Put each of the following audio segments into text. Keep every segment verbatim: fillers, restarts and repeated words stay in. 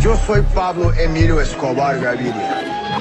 Yo soy Pablo Emilio Escobar Gaviria.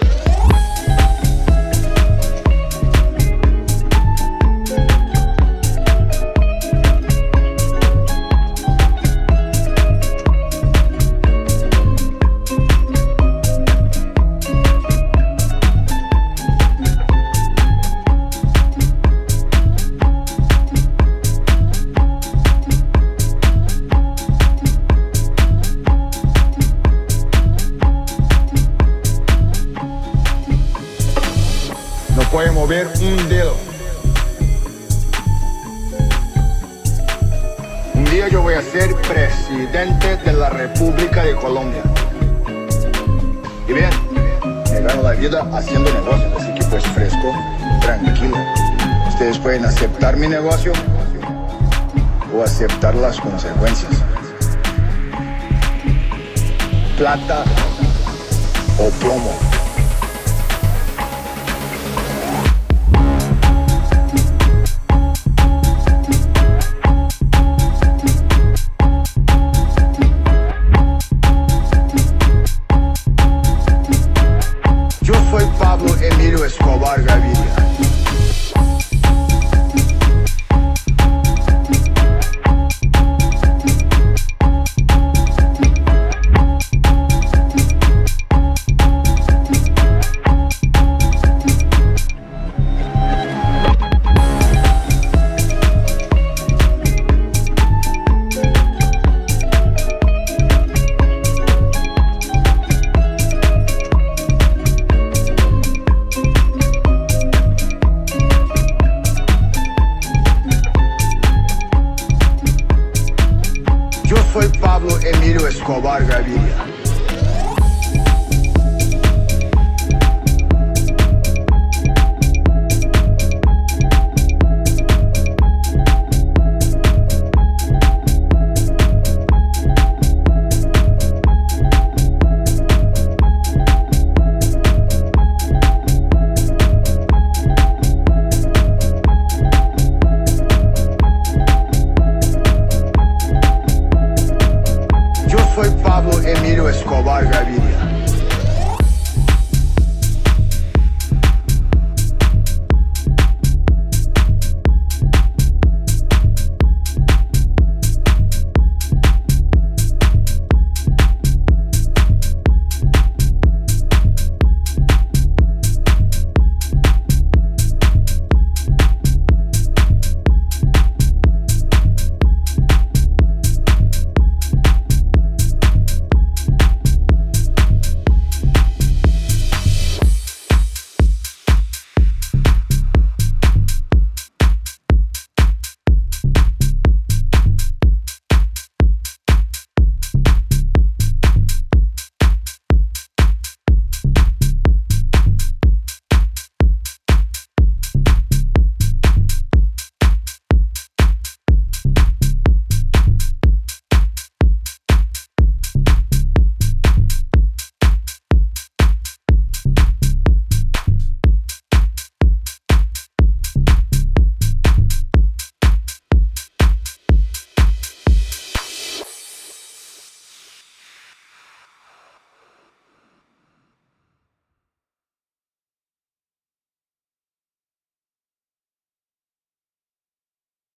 No puede mover un dedo. Un día yo voy a ser presidente de la República de Colombia. Y bien, me gano la vida haciendo negocios, así que pues fresco, tranquilo. Ustedes pueden aceptar mi negocio o aceptar las consecuencias. Plata o plomo. Soy Pablo Emilio Escobar Gaviria. Soy Pablo Emilio Escobar Gaviria.